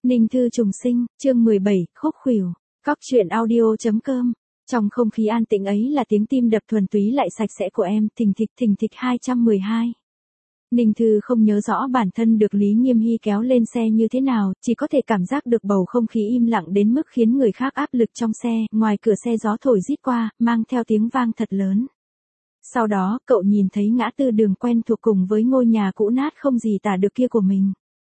Ninh Thư trùng sinh, chương 17, khúc khuỷu. Cóc truyện audio.com. Trong không khí an tĩnh ấy là tiếng tim đập thuần túy lại sạch sẽ của em, thình thịch 212. Ninh Thư không nhớ rõ bản thân được Lý Nghiêm Hy kéo lên xe như thế nào, chỉ có thể cảm giác được bầu không khí im lặng đến mức khiến người khác áp lực trong xe, ngoài cửa xe gió thổi rít qua, mang theo tiếng vang thật lớn. Sau đó, cậu nhìn thấy ngã tư đường quen thuộc cùng với ngôi nhà cũ nát không gì tả được kia của mình.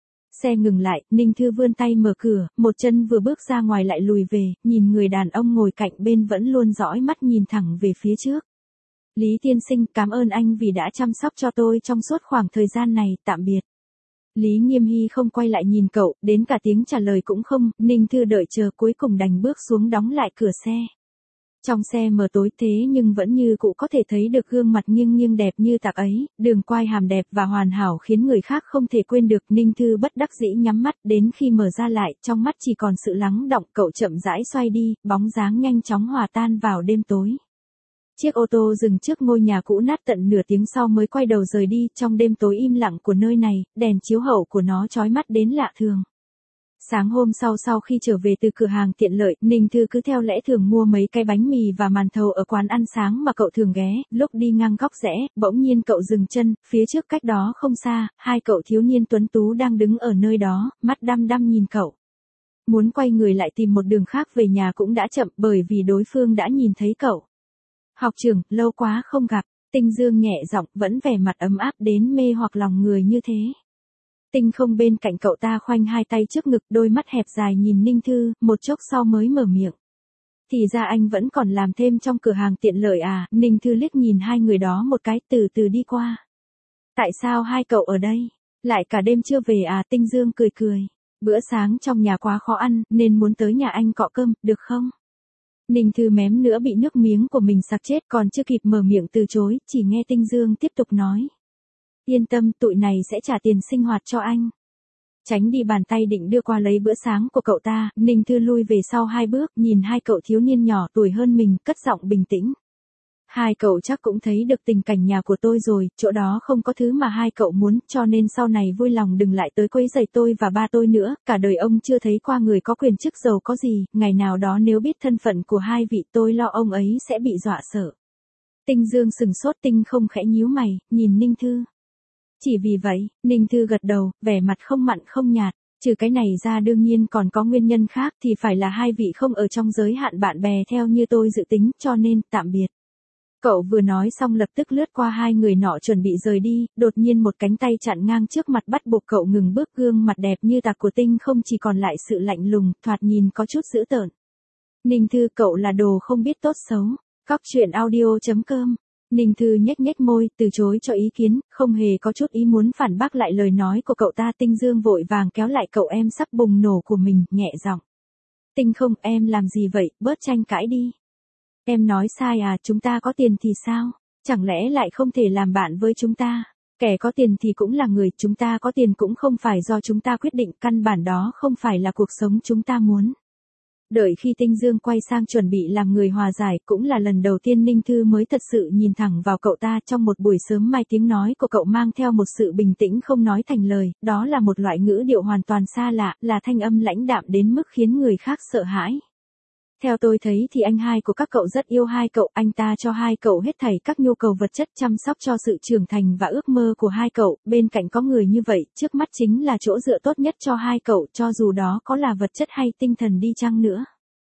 Xe ngừng lại, Ninh Thư vươn tay mở cửa, một chân vừa bước ra ngoài lại lùi về, nhìn người đàn ông ngồi cạnh bên vẫn luôn dõi mắt nhìn thẳng về phía trước. Lý tiên sinh, cảm ơn anh vì đã chăm sóc cho tôi trong suốt khoảng thời gian này, tạm biệt. Lý Nghiêm Hy không quay lại nhìn cậu, đến cả tiếng trả lời cũng không, Ninh Thư đợi chờ cuối cùng đành bước xuống đóng lại cửa xe. Trong xe mờ tối thế nhưng vẫn như cũ có thể thấy được gương mặt nghiêng nghiêng đẹp như tạc ấy, đường quai hàm đẹp và hoàn hảo khiến người khác không thể quên được. Ninh Thư bất đắc dĩ nhắm mắt, đến khi mở ra lại, trong mắt chỉ còn sự lắng động. Cậu chậm rãi xoay đi, bóng dáng nhanh chóng hòa tan vào đêm tối. Chiếc ô tô dừng trước ngôi nhà cũ nát tận nửa tiếng sau mới quay đầu rời đi. Trong đêm tối im lặng của nơi này, đèn chiếu hậu của nó chói mắt đến lạ thường. Sáng hôm sau khi trở về từ cửa hàng tiện lợi, Ninh Thư cứ theo lẽ thường mua mấy cái bánh mì và màn thầu ở quán ăn sáng mà cậu thường ghé. Lúc đi ngang góc rẽ, bỗng nhiên cậu dừng chân, phía trước cách đó không xa, hai cậu thiếu niên tuấn tú đang đứng ở nơi đó, mắt đăm đăm nhìn cậu. Muốn quay người lại tìm một đường khác về nhà cũng đã chậm bởi vì đối phương đã nhìn thấy cậu. Học trưởng, lâu quá không gặp, Tinh Dương nhẹ giọng, vẫn vẻ mặt ấm áp đến mê hoặc lòng người như thế. Tinh Không bên cạnh cậu ta khoanh hai tay trước ngực, đôi mắt hẹp dài nhìn Ninh Thư, một chốc sau mới mở miệng. Thì ra anh vẫn còn làm thêm trong cửa hàng tiện lợi à? Ninh Thư liếc nhìn hai người đó một cái, từ từ đi qua. Tại sao hai cậu ở đây? Lại cả đêm chưa về à? Tinh Dương cười cười. Bữa sáng trong nhà quá khó ăn, nên muốn tới nhà anh cọ cơm, được không? Ninh Thư mém nữa bị nước miếng của mình sặc chết, còn chưa kịp mở miệng từ chối, chỉ nghe Tinh Dương tiếp tục nói. Yên tâm, tụi này sẽ trả tiền sinh hoạt cho anh. Tránh đi bàn tay định đưa qua lấy bữa sáng của cậu ta, Ninh Thư lui về sau hai bước, nhìn hai cậu thiếu niên nhỏ tuổi hơn mình, cất giọng bình tĩnh. Hai cậu chắc cũng thấy được tình cảnh nhà của tôi rồi, chỗ đó không có thứ mà hai cậu muốn, cho nên sau này vui lòng đừng lại tới quấy rầy tôi và ba tôi nữa, cả đời ông chưa thấy qua người có quyền chức giàu có gì, ngày nào đó nếu biết thân phận của hai vị tôi lo ông ấy sẽ bị dọa sợ. Tinh Dương sừng sốt, Tinh Không khẽ nhíu mày, nhìn Ninh Thư. Chỉ vì vậy, Ninh Thư gật đầu, vẻ mặt không mặn không nhạt, trừ cái này ra đương nhiên còn có nguyên nhân khác thì phải là hai vị không ở trong giới hạn bạn bè theo như tôi dự tính, cho nên, tạm biệt. Cậu vừa nói xong lập tức lướt qua hai người nọ chuẩn bị rời đi, đột nhiên một cánh tay chặn ngang trước mặt bắt buộc cậu ngừng bước, gương mặt đẹp như tạc của Tinh Không chỉ còn lại sự lạnh lùng, thoạt nhìn có chút dữ tợn. Ninh Thư, cậu là đồ không biết tốt xấu. Cóc truyện audio.com. Ninh Thư nhếch môi, từ chối cho ý kiến, không hề có chút ý muốn phản bác lại lời nói của cậu ta. Tinh Dương vội vàng kéo lại cậu em sắp bùng nổ của mình, nhẹ giọng. Tinh Không, em làm gì vậy, bớt tranh cãi đi. Em nói sai à, chúng ta có tiền thì sao? Chẳng lẽ lại không thể làm bạn với chúng ta? Kẻ có tiền thì cũng là người, chúng ta có tiền cũng không phải do chúng ta quyết định, căn bản đó không phải là cuộc sống chúng ta muốn. Đợi khi Tinh Dương quay sang chuẩn bị làm người hòa giải, cũng là lần đầu tiên Ninh Thư mới thật sự nhìn thẳng vào cậu ta. Trong một buổi sớm mai, tiếng nói của cậu mang theo một sự bình tĩnh không nói thành lời, đó là một loại ngữ điệu hoàn toàn xa lạ, là thanh âm lãnh đạm đến mức khiến người khác sợ hãi. Theo tôi thấy thì anh hai của các cậu rất yêu hai cậu, anh ta cho hai cậu hết thảy các nhu cầu vật chất, chăm sóc cho sự trưởng thành và ước mơ của hai cậu, bên cạnh có người như vậy, trước mắt chính là chỗ dựa tốt nhất cho hai cậu, cho dù đó có là vật chất hay tinh thần đi chăng nữa.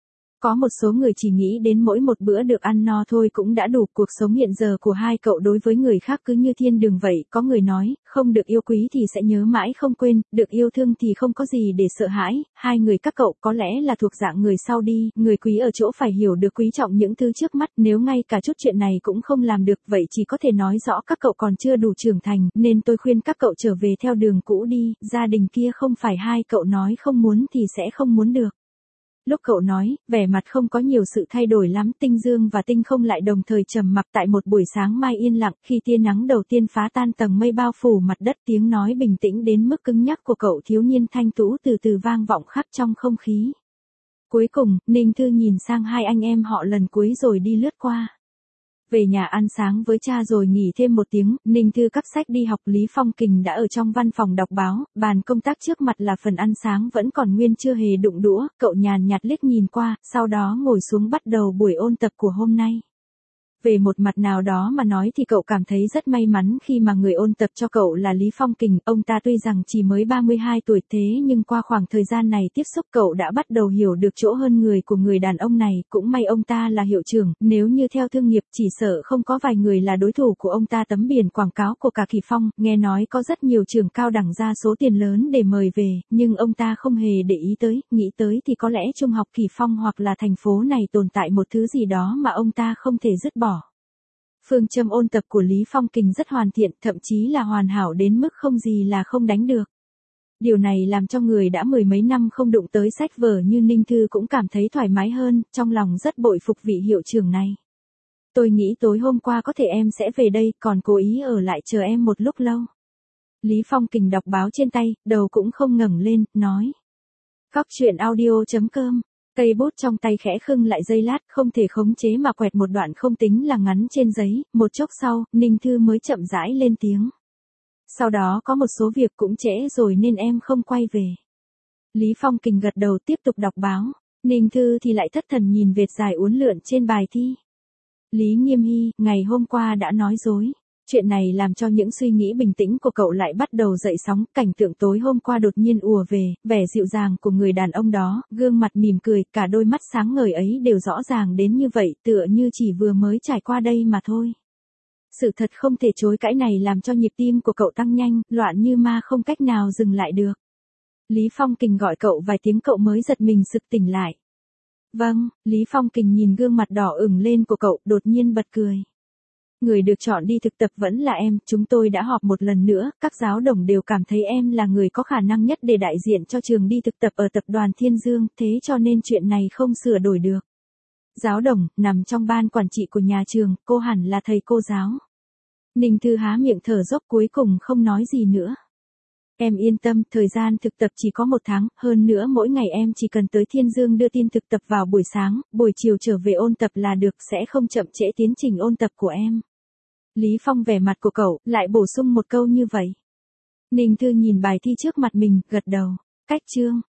Có một số người chỉ nghĩ đến mỗi một bữa được ăn no thôi cũng đã đủ, cuộc sống hiện giờ của hai cậu đối với người khác cứ như thiên đường vậy, có người nói, không được yêu quý thì sẽ nhớ mãi không quên, được yêu thương thì không có gì để sợ hãi, hai người các cậu có lẽ là thuộc dạng người sau đi, người quý ở chỗ phải hiểu được quý trọng những thứ trước mắt, nếu ngay cả chút chuyện này cũng không làm được vậy chỉ có thể nói rõ các cậu còn chưa đủ trưởng thành, nên tôi khuyên các cậu trở về theo đường cũ đi, gia đình kia không phải hai cậu nói không muốn thì sẽ không muốn được. Lúc cậu nói, vẻ mặt không có nhiều sự thay đổi lắm, Tinh Dương và Tinh Không lại đồng thời trầm mặc. Tại một buổi sáng mai yên lặng, khi tia nắng đầu tiên phá tan tầng mây bao phủ mặt đất, tiếng nói bình tĩnh đến mức cứng nhắc của cậu thiếu niên thanh tú từ từ vang vọng khắp trong không khí. Cuối cùng, Ninh Thư nhìn sang hai anh em họ lần cuối rồi đi lướt qua. Về nhà ăn sáng với cha rồi nghỉ thêm một tiếng, Ninh Thư cắp sách đi học. Lý Phong Kình đã ở trong văn phòng đọc báo, bàn công tác trước mặt là phần ăn sáng vẫn còn nguyên chưa hề đụng đũa, cậu nhàn nhạt liếc nhìn qua, sau đó ngồi xuống bắt đầu buổi ôn tập của hôm nay. Về một mặt nào đó mà nói thì cậu cảm thấy rất may mắn khi mà người ôn tập cho cậu là Lý Phong Kình. Ông ta tuy rằng chỉ mới 32 tuổi thế nhưng qua khoảng thời gian này tiếp xúc cậu đã bắt đầu hiểu được chỗ hơn người của người đàn ông này. Cũng may ông ta là hiệu trưởng, nếu như theo thương nghiệp chỉ sợ không có vài người là đối thủ của ông ta. Tấm biển quảng cáo của cả Kỳ Phong, nghe nói có rất nhiều trường cao đẳng ra số tiền lớn để mời về, nhưng ông ta không hề để ý tới, nghĩ tới thì có lẽ trung học Kỳ Phong hoặc là thành phố này tồn tại một thứ gì đó mà ông ta không thể dứt bỏ. Phương châm ôn tập của Lý Phong Kình rất hoàn thiện, thậm chí là hoàn hảo đến mức không gì là không đánh được. Điều này làm cho người đã mười mấy năm không đụng tới sách vở như Ninh Thư cũng cảm thấy thoải mái hơn, trong lòng rất bội phục vị hiệu trưởng này. Tôi nghĩ tối hôm qua có thể em sẽ về đây, còn cố ý ở lại chờ em một lúc lâu. Lý Phong Kình đọc báo trên tay, đầu cũng không ngẩng lên, nói. Cóc truyện audio.com. Cây bút trong tay khẽ khưng lại giây lát, không thể khống chế mà quẹt một đoạn không tính là ngắn trên giấy. Một chốc sau, Ninh Thư mới chậm rãi lên tiếng. Sau đó có một số việc cũng trễ rồi nên em không quay về. Lý Phong Kình gật đầu tiếp tục đọc báo. Ninh Thư thì lại thất thần nhìn vệt dài uốn lượn trên bài thi. Lý Nghiêm Hy, ngày hôm qua đã nói dối. Chuyện này làm cho những suy nghĩ bình tĩnh của cậu lại bắt đầu dậy sóng. Cảnh tượng tối hôm qua đột nhiên ùa về, vẻ dịu dàng của người đàn ông đó, gương mặt mỉm cười, cả đôi mắt sáng ngời ấy đều rõ ràng đến như vậy, tựa như chỉ vừa mới trải qua đây mà thôi. Sự thật không thể chối cãi này làm cho nhịp tim của cậu tăng nhanh, loạn như ma không cách nào dừng lại được. Lý Phong Kình gọi cậu vài tiếng cậu mới giật mình sực tỉnh lại. Vâng, Lý Phong Kình nhìn gương mặt đỏ ửng lên của cậu, đột nhiên bật cười. Người được chọn đi thực tập vẫn là em, chúng tôi đã họp một lần nữa, các giáo đồng đều cảm thấy em là người có khả năng nhất để đại diện cho trường đi thực tập ở tập đoàn Thiên Dương, thế cho nên chuyện này không sửa đổi được. Giáo đồng, nằm trong ban quản trị của nhà trường, cô hẳn là thầy cô giáo. Ninh Thư há miệng thở dốc cuối cùng không nói gì nữa. Em yên tâm, thời gian thực tập chỉ có 1 tháng, hơn nữa mỗi ngày em chỉ cần tới Thiên Dương đưa tin thực tập vào buổi sáng, buổi chiều trở về ôn tập là được, sẽ không chậm trễ tiến trình ôn tập của em. Lý Phong vẻ mặt của cậu, lại bổ sung một câu như vậy. Ninh Thư nhìn bài thi trước mặt mình, gật đầu. Cách chương.